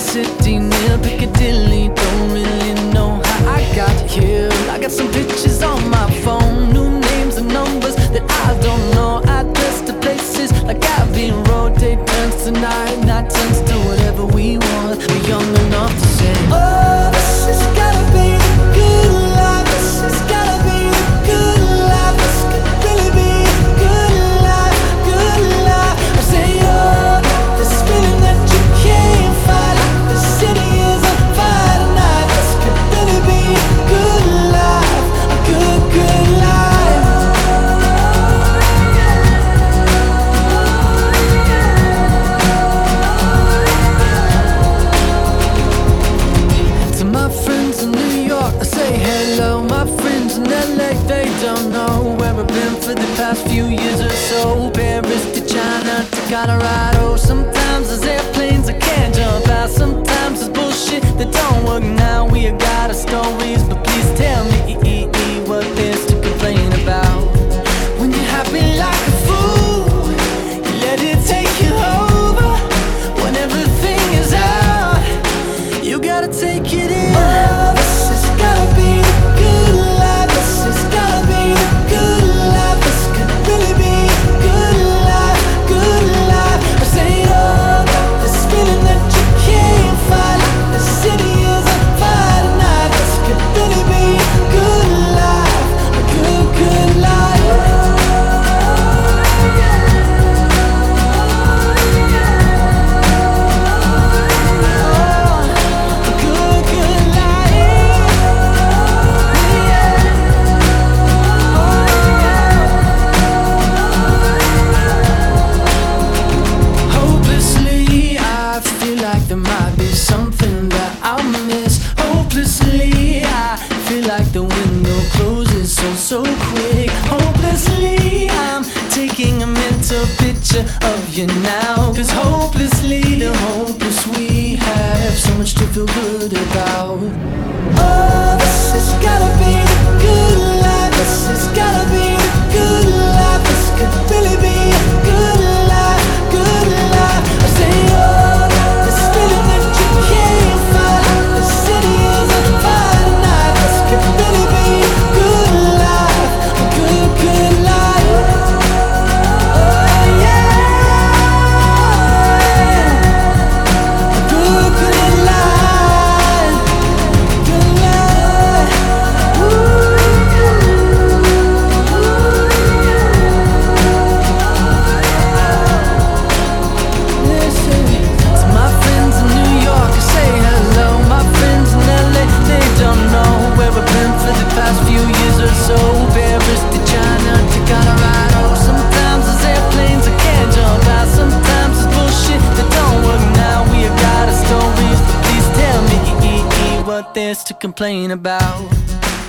city near Piccadilly. Don't really know how I got here. I got some pictures on my phone, new names and numbers that I don't know. Address to places like Abbey Road. Day turns to night, night turns to whatever we want. We're young enough to say, oh, this has gotta be the good life. This has gotta be the good life. This could really be the good life, good life. I say, oh, this feeling that you can't fight. The city is on fire tonight. This could really be a good life, a good, good life. To my friends in New York, I say hello. My friends in LA, they don't know where I've been for the past few years or so. Paris to China to Colorado. Sometimes there's airplanes I can't jump out. Sometimes there's bullshit that don't work now. We got our stories, but please tell me what there's to complain about. When you're happy like a fool, you let it take you over. When everything is out, you gotta take it in. Oh, this has gotta be the good life. This has gotta be the good life. This could really be a good life, good life. I say, oh, this feeling that you can't fight. The city is on fire tonight. This could really be a good life, a good, good life. Hopelessly, I feel like there might be something that I'll miss. Hopelessly, I feel like the window closes so quick. Hopelessly, I'm taking a mental picture of you now. 'Cause hopelessly, the hopeless we have so much to feel good about. Oh, this has gotta be the good life. This has gotta be the good life. This could really be a good life, good life. I say, oh, this feeling that you can't fight. The city is on fire tonight. This could really be a good life, a good, good life. Oh yeah, a good, good life, good life. Listen to my friends in New York, I say hello. My friends in LA, they don't know where I've been for the past few years or so. Paris to China to Colorado. Sometimes there's airplanes I can't jump out. Sometimes there's bullshit that don't work now. We got our stories, but please tell me what there's to complain about.